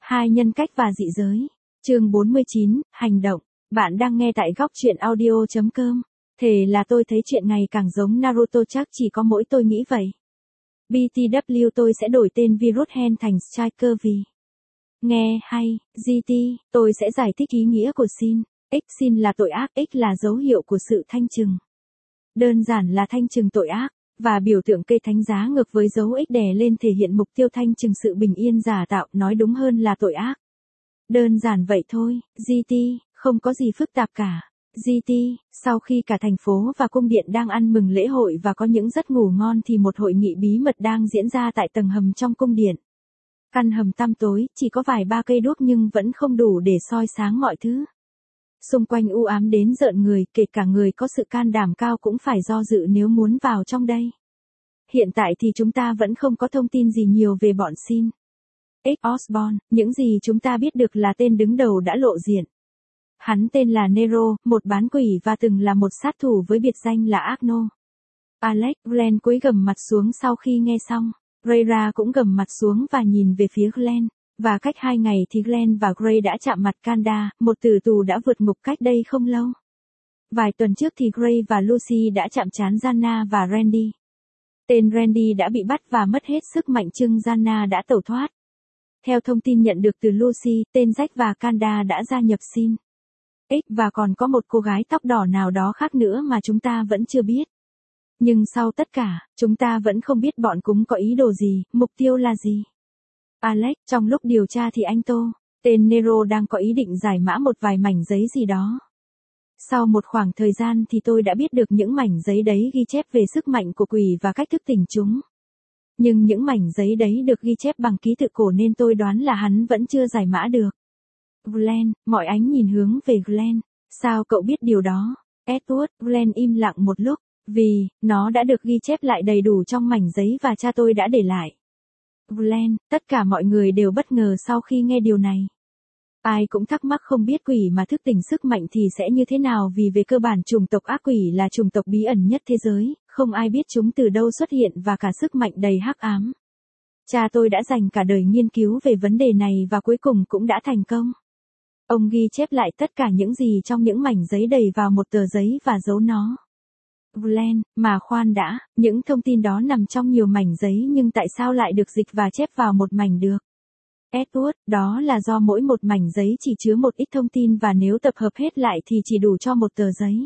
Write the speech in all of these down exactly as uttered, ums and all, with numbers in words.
Hai nhân cách và dị giới. Chương bốn mươi chín, hành động. Bạn đang nghe tại góc truyện audio chấm com. Thề là tôi thấy chuyện ngày càng giống Naruto, chắc chỉ có mỗi tôi nghĩ vậy. bê tê vê tôi sẽ đổi tên Virus Hen thành Striker vì. Nghe hay, giê tê, tôi sẽ giải thích ý nghĩa của sin. X sin là tội ác, X là dấu hiệu của sự thanh trừng. Đơn giản là thanh trừng tội ác, và biểu tượng cây thánh giá ngược với dấu X đè lên thể hiện mục tiêu thanh trừng sự bình yên giả tạo, nói đúng hơn là tội ác. Đơn giản vậy thôi, giê tê, không có gì phức tạp cả. giê tê, sau khi cả thành phố và cung điện đang ăn mừng lễ hội và có những giấc ngủ ngon thì một hội nghị bí mật đang diễn ra tại tầng hầm trong cung điện. Căn hầm tăm tối, chỉ có vài ba cây đuốc nhưng vẫn không đủ để soi sáng mọi thứ. Xung quanh u ám đến rợn người, kể cả người có sự can đảm cao cũng phải do dự nếu muốn vào trong đây. Hiện tại thì chúng ta vẫn không có thông tin gì nhiều về bọn sin. X Osborn, những gì chúng ta biết được là tên đứng đầu đã lộ diện. Hắn tên là Nero, một bán quỷ và từng là một sát thủ với biệt danh là Agno. Alex, Glenn cúi gằm mặt xuống sau khi nghe xong. Rayra cũng gằm mặt xuống và nhìn về phía Glenn. Và cách hai ngày thì Glenn và Gray đã chạm mặt Kanda, một tử tù đã vượt ngục cách đây không lâu. Vài tuần trước thì Gray và Lucy đã chạm trán Jana và Randy. Tên Randy đã bị bắt và mất hết sức mạnh, chưng Jana đã tẩu thoát. Theo thông tin nhận được từ Lucy, tên Jack và Kanda đã gia nhập sin. X và còn có một cô gái tóc đỏ nào đó khác nữa mà chúng ta vẫn chưa biết. Nhưng sau tất cả, chúng ta vẫn không biết bọn chúng có ý đồ gì, mục tiêu là gì. Alex, trong lúc điều tra thì anh Tô, tên Nero đang có ý định giải mã một vài mảnh giấy gì đó. Sau một khoảng thời gian thì tôi đã biết được những mảnh giấy đấy ghi chép về sức mạnh của quỷ và cách thức tỉnh chúng. Nhưng những mảnh giấy đấy được ghi chép bằng ký tự cổ nên tôi đoán là hắn vẫn chưa giải mã được. Glenn, mọi ánh nhìn hướng về Glenn. Sao cậu biết điều đó? Edward, Glenn im lặng một lúc, vì, nó đã được ghi chép lại đầy đủ trong mảnh giấy và cha tôi đã để lại. Glenn, tất cả mọi người đều bất ngờ sau khi nghe điều này. Ai cũng thắc mắc không biết quỷ mà thức tỉnh sức mạnh thì sẽ như thế nào, vì về cơ bản chủng tộc ác quỷ là chủng tộc bí ẩn nhất thế giới, không ai biết chúng từ đâu xuất hiện và cả sức mạnh đầy hắc ám. Cha tôi đã dành cả đời nghiên cứu về vấn đề này và cuối cùng cũng đã thành công. Ông ghi chép lại tất cả những gì trong những mảnh giấy đầy vào một tờ giấy và giấu nó. Glenn, mà khoan đã, những thông tin đó nằm trong nhiều mảnh giấy nhưng tại sao lại được dịch và chép vào một mảnh được? Edward, đó là do mỗi một mảnh giấy chỉ chứa một ít thông tin và nếu tập hợp hết lại thì chỉ đủ cho một tờ giấy.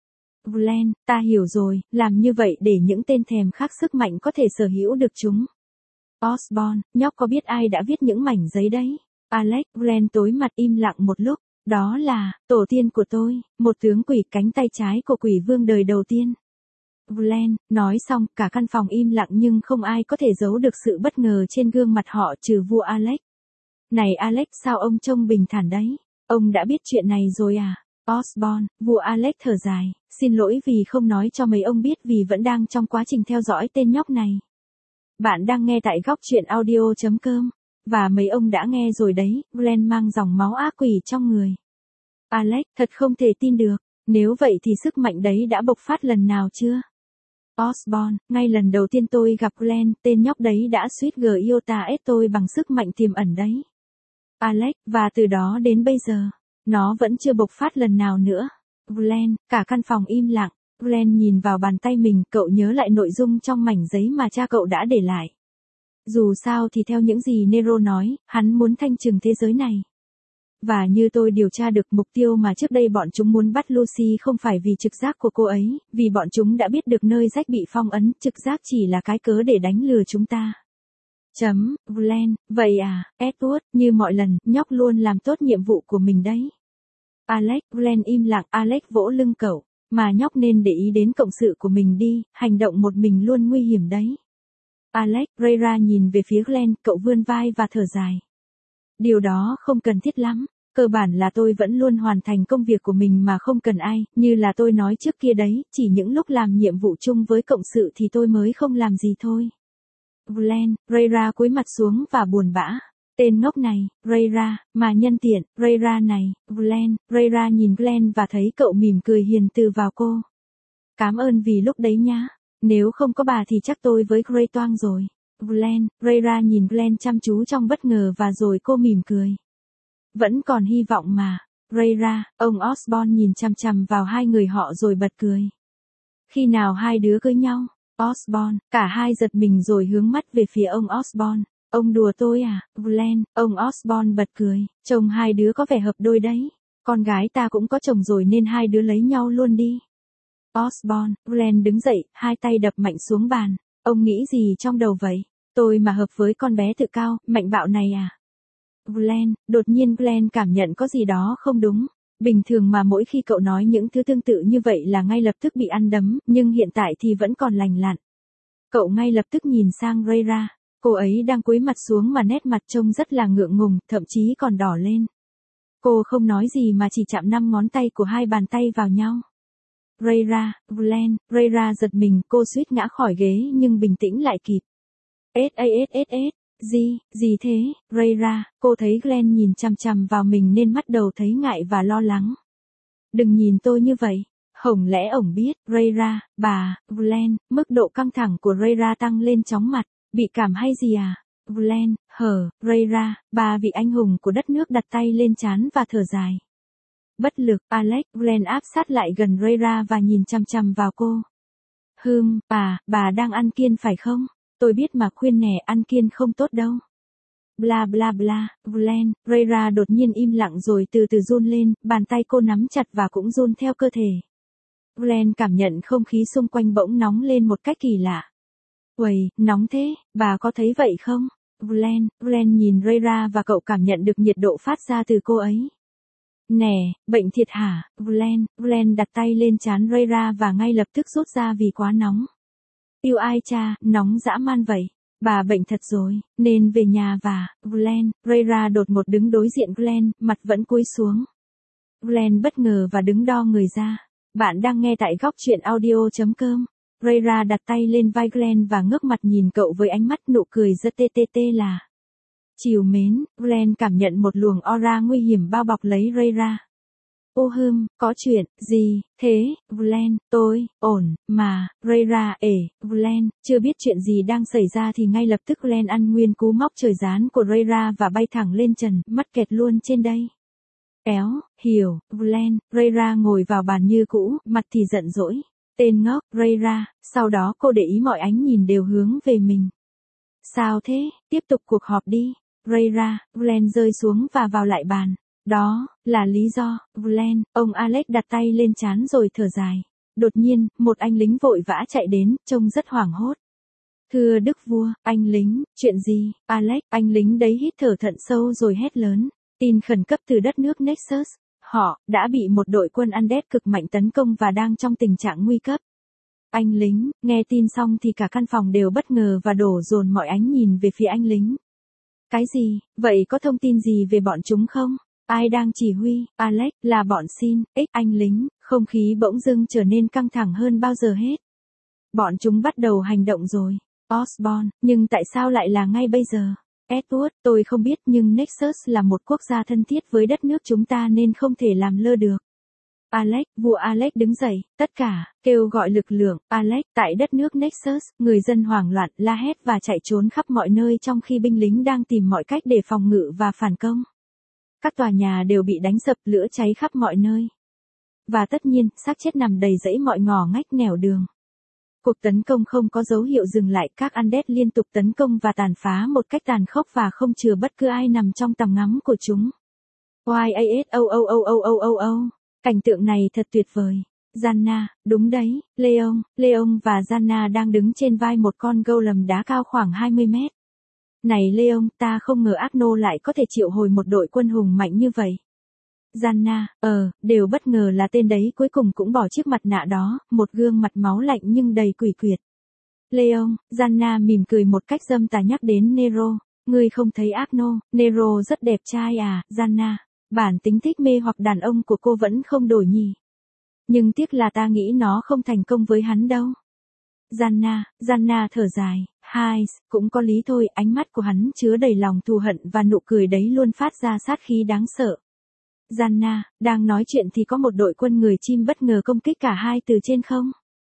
Glenn, ta hiểu rồi, làm như vậy để những tên thèm khát sức mạnh có thể sở hữu được chúng. Osborn, nhóc có biết ai đã viết những mảnh giấy đấy? Alex, Glenn tối mặt im lặng một lúc. Đó là, tổ tiên của tôi, một tướng quỷ cánh tay trái của quỷ vương đời đầu tiên. Glenn, nói xong, cả căn phòng im lặng nhưng không ai có thể giấu được sự bất ngờ trên gương mặt họ trừ vua Alex. Này Alex, sao ông trông bình thản đấy? Ông đã biết chuyện này rồi à? Osborn, vua Alex thở dài, xin lỗi vì không nói cho mấy ông biết vì vẫn đang trong quá trình theo dõi tên nhóc này. Bạn đang nghe tại góc truyện audio chấm com. Và mấy ông đã nghe rồi đấy, Glenn mang dòng máu ác quỷ trong người. Alex, thật không thể tin được, nếu vậy thì sức mạnh đấy đã bộc phát lần nào chưa? Osborn, ngay lần đầu tiên tôi gặp Glenn, tên nhóc đấy đã suýt gờ iota ép tôi bằng sức mạnh tiềm ẩn đấy. Alex, và từ đó đến bây giờ, nó vẫn chưa bộc phát lần nào nữa. Glenn, cả căn phòng im lặng, Glenn nhìn vào bàn tay mình, cậu nhớ lại nội dung trong mảnh giấy mà cha cậu đã để lại. Dù sao thì theo những gì Nero nói, hắn muốn thanh trừng thế giới này. Và như tôi điều tra được, mục tiêu mà trước đây bọn chúng muốn bắt Lucy không phải vì trực giác của cô ấy, vì bọn chúng đã biết được nơi Jack bị phong ấn, trực giác chỉ là cái cớ để đánh lừa chúng ta. Chấm, Glenn, vậy à, Edward, như mọi lần, nhóc luôn làm tốt nhiệm vụ của mình đấy. Alex, Glenn im lặng, Alex vỗ lưng cậu, mà nhóc nên để ý đến cộng sự của mình đi, hành động một mình luôn nguy hiểm đấy. Alex, Rayra nhìn về phía Glenn, cậu vươn vai và thở dài. Điều đó không cần thiết lắm, cơ bản là tôi vẫn luôn hoàn thành công việc của mình mà không cần ai, như là tôi nói trước kia đấy, chỉ những lúc làm nhiệm vụ chung với cộng sự thì tôi mới không làm gì thôi. Glenn, Rayra cúi mặt xuống và buồn bã. Tên ngốc này, Rayra, mà nhân tiện, Rayra này, Glenn, Rayra nhìn Glenn và thấy cậu mỉm cười hiền từ vào cô. Cảm ơn vì lúc đấy nhá. Nếu không có bà thì chắc tôi với Gray toang rồi. Glenn, Rhaegar nhìn Glenn chăm chú trong bất ngờ và rồi cô mỉm cười. Vẫn còn hy vọng mà. Rhaegar, ông Osborn nhìn chằm chằm vào hai người họ rồi bật cười. Khi nào hai đứa cưới nhau? Osborn, cả hai giật mình rồi hướng mắt về phía ông Osborn. Ông đùa tôi à? Glenn, ông Osborn bật cười. Chồng hai đứa có vẻ hợp đôi đấy. Con gái ta cũng có chồng rồi nên hai đứa lấy nhau luôn đi. Osborn, Glenn đứng dậy, hai tay đập mạnh xuống bàn. Ông nghĩ gì trong đầu vậy? Tôi mà hợp với con bé tự cao, mạnh bạo này à? Glenn, đột nhiên Glenn cảm nhận có gì đó không đúng. Bình thường mà mỗi khi cậu nói những thứ tương tự như vậy là ngay lập tức bị ăn đấm, nhưng hiện tại thì vẫn còn lành lặn. Cậu ngay lập tức nhìn sang Rhaegar. Cô ấy đang cúi mặt xuống mà nét mặt trông rất là ngượng ngùng, thậm chí còn đỏ lên. Cô không nói gì mà chỉ chạm năm ngón tay của hai bàn tay vào nhau. Rhaegar, Glenn, Rhaegar giật mình, cô suýt ngã khỏi ghế nhưng bình tĩnh lại kịp. ét a ét ét ét, gì, gì thế, Rhaegar, cô thấy Glenn nhìn chằm chằm vào mình nên bắt đầu thấy ngại và lo lắng. Đừng nhìn tôi như vậy, hổng lẽ ổng biết, Rhaegar, bà, Glenn, mức độ căng thẳng của Rhaegar tăng lên chóng mặt, bị cảm hay gì à? Glenn, hở, Rhaegar, bà vị anh hùng của đất nước đặt tay lên trán và thở dài. Bất lực, Alex, Glenn áp sát lại gần Rhaegar và nhìn chằm chằm vào cô. Hừm, bà, bà đang ăn kiêng phải không? Tôi biết mà khuyên nè, ăn kiêng không tốt đâu. Bla bla bla, Glenn, Rhaegar đột nhiên im lặng rồi từ từ run lên, bàn tay cô nắm chặt và cũng run theo cơ thể. Glenn cảm nhận không khí xung quanh bỗng nóng lên một cách kỳ lạ. Uầy, nóng thế, bà có thấy vậy không? Glenn, Glenn nhìn Rhaegar và cậu cảm nhận được nhiệt độ phát ra từ cô ấy. Nè, bệnh thiệt hả? Glenn, Glenn đặt tay lên trán Rhaegar và ngay lập tức rút ra vì quá nóng. Yêu ai cha, nóng dã man vậy. Bà bệnh thật rồi, nên về nhà và, Glenn, Rhaegar đột ngột đứng đối diện Glenn, mặt vẫn cúi xuống. Glenn bất ngờ và đứng đo người ra. Bạn đang nghe tại góc truyện audio chấm com. Rhaegar đặt tay lên vai Glenn và ngước mặt nhìn cậu với ánh mắt nụ cười rất tê tê tê là. Chiều mến, Glenn cảm nhận một luồng aura nguy hiểm bao bọc lấy Rhaegar. Ô hừm, có chuyện, gì, thế, Glenn, tôi, ổn, mà, Rhaegar, ể, Glenn, chưa biết chuyện gì đang xảy ra thì ngay lập tức Glenn ăn nguyên cú móc trời gián của Rhaegar và bay thẳng lên trần, mắt kẹt luôn trên đây. Éo, hiểu, Glenn, Rhaegar ngồi vào bàn như cũ, mặt thì giận dỗi. Tên ngốc, Rhaegar, sau đó cô để ý mọi ánh nhìn đều hướng về mình. Sao thế, tiếp tục cuộc họp đi. Rhaegar, Glenn rơi xuống và vào lại bàn. Đó, là lý do, Glenn, ông Alex đặt tay lên trán rồi thở dài. Đột nhiên, một anh lính vội vã chạy đến, trông rất hoảng hốt. Thưa đức vua, anh lính, chuyện gì, Alex, anh lính đấy hít thở thận sâu rồi hét lớn. Tin khẩn cấp từ đất nước Nexus. Họ, đã bị một đội quân Undead cực mạnh tấn công và đang trong tình trạng nguy cấp. Anh lính, nghe tin xong thì cả căn phòng đều bất ngờ và đổ dồn mọi ánh nhìn về phía anh lính. Cái gì, vậy có thông tin gì về bọn chúng không? Ai đang chỉ huy? Alex, là bọn xin, ích anh lính, không khí bỗng dưng trở nên căng thẳng hơn bao giờ hết. Bọn chúng bắt đầu hành động rồi. Osborn, nhưng tại sao lại là ngay bây giờ? Edward, tôi không biết nhưng Nexus là một quốc gia thân thiết với đất nước chúng ta nên không thể làm lơ được. Alex, vua Alex đứng dậy, tất cả, kêu gọi lực lượng, Alex, tại đất nước Nexus, người dân hoảng loạn, la hét và chạy trốn khắp mọi nơi trong khi binh lính đang tìm mọi cách để phòng ngự và phản công. Các tòa nhà đều bị đánh sập, lửa cháy khắp mọi nơi. Và tất nhiên, xác chết nằm đầy rẫy mọi ngõ ngách nẻo đường. Cuộc tấn công không có dấu hiệu dừng lại, các Undead liên tục tấn công và tàn phá một cách tàn khốc và không chừa bất cứ ai nằm trong tầm ngắm của chúng. Yaso, cảnh tượng này thật tuyệt vời. Janna, đúng đấy, Leon, Leon và Janna đang đứng trên vai một con golem đá cao khoảng hai mươi mét. Này Leon, ta không ngờ Arno lại có thể triệu hồi một đội quân hùng mạnh như vậy. Janna, ờ, đều bất ngờ là tên đấy cuối cùng cũng bỏ chiếc mặt nạ đó, một gương mặt máu lạnh nhưng đầy quỷ quyệt. Leon, Janna mỉm cười một cách dâm tà nhắc đến Nero. Ngươi không thấy Arno, Nero rất đẹp trai à, Janna. Bản tính thích mê hoặc đàn ông của cô vẫn không đổi nhỉ. Nhưng tiếc là ta nghĩ nó không thành công với hắn đâu. Janna, Janna thở dài, hai, cũng có lý thôi, ánh mắt của hắn chứa đầy lòng thù hận và nụ cười đấy luôn phát ra sát khí đáng sợ. Janna, đang nói chuyện thì có một đội quân người chim bất ngờ công kích cả hai từ trên không.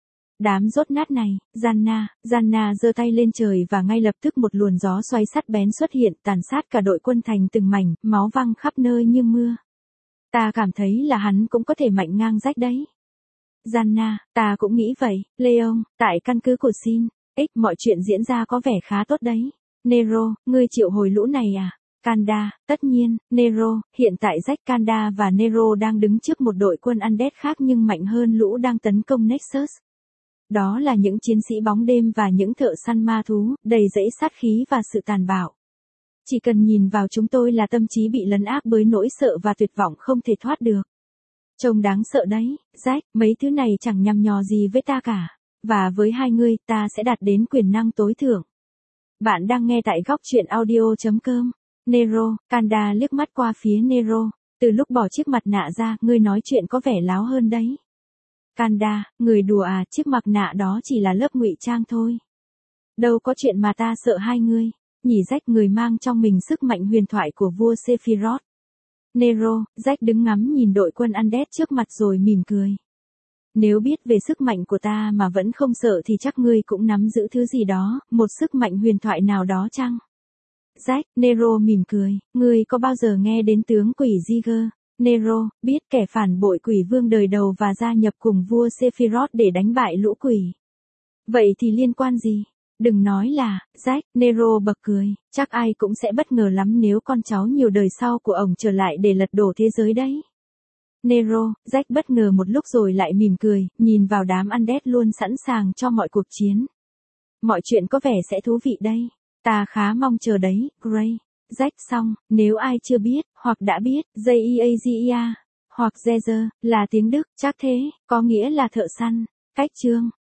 Đám rốt nát này, Gianna, Gianna giơ tay lên trời và ngay lập tức một luồng gió xoay sắt bén xuất hiện tàn sát cả đội quân thành từng mảnh, máu văng khắp nơi như mưa. Ta cảm thấy là hắn cũng có thể mạnh ngang rách đấy. Gianna, ta cũng nghĩ vậy, Leon, tại căn cứ của Sin, X mọi chuyện diễn ra có vẻ khá tốt đấy. Nero, ngươi triệu hồi lũ này à? Kanda, tất nhiên, Nero, hiện tại Jack, Kanda và Nero đang đứng trước một đội quân undead khác nhưng mạnh hơn lũ đang tấn công Nexus. Đó là những chiến sĩ bóng đêm và những thợ săn ma thú, đầy dẫy sát khí và sự tàn bạo. Chỉ cần nhìn vào chúng tôi là tâm trí bị lấn áp bởi nỗi sợ và tuyệt vọng không thể thoát được. Trông đáng sợ đấy, Jack, mấy thứ này chẳng nhằm nhò gì với ta cả. Và với hai ngươi, ta sẽ đạt đến quyền năng tối thượng. Bạn đang nghe tại góc truyện audio chấm com. Nero, Kanda liếc mắt qua phía Nero. Từ lúc bỏ chiếc mặt nạ ra, ngươi nói chuyện có vẻ láo hơn đấy. Kanda, người đùa à, chiếc mặt nạ đó chỉ là lớp ngụy trang thôi. Đâu có chuyện mà ta sợ hai ngươi. Nhỉ Jack, người mang trong mình sức mạnh huyền thoại của vua Sephiroth. Nero, Jack đứng ngắm nhìn đội quân undead trước mặt rồi mỉm cười. Nếu biết về sức mạnh của ta mà vẫn không sợ thì chắc ngươi cũng nắm giữ thứ gì đó, một sức mạnh huyền thoại nào đó chăng? Jack, Nero mỉm cười, ngươi có bao giờ nghe đến tướng quỷ Jiger? Nero, biết, kẻ phản bội quỷ vương đời đầu và gia nhập cùng vua Sephiroth để đánh bại lũ quỷ. Vậy thì liên quan gì? Đừng nói là, Jack, Nero bật cười, chắc ai cũng sẽ bất ngờ lắm nếu con cháu nhiều đời sau của ông trở lại để lật đổ thế giới đấy. Nero, Jack bất ngờ một lúc rồi lại mỉm cười, nhìn vào đám undead luôn sẵn sàng cho mọi cuộc chiến. Mọi chuyện có vẻ sẽ thú vị đây. Ta khá mong chờ đấy, Gray. Jack xong, nếu ai chưa biết, hoặc đã biết, Jeagia, hoặc Jezer, là tiếng Đức, chắc thế, có nghĩa là thợ săn. Cách chương.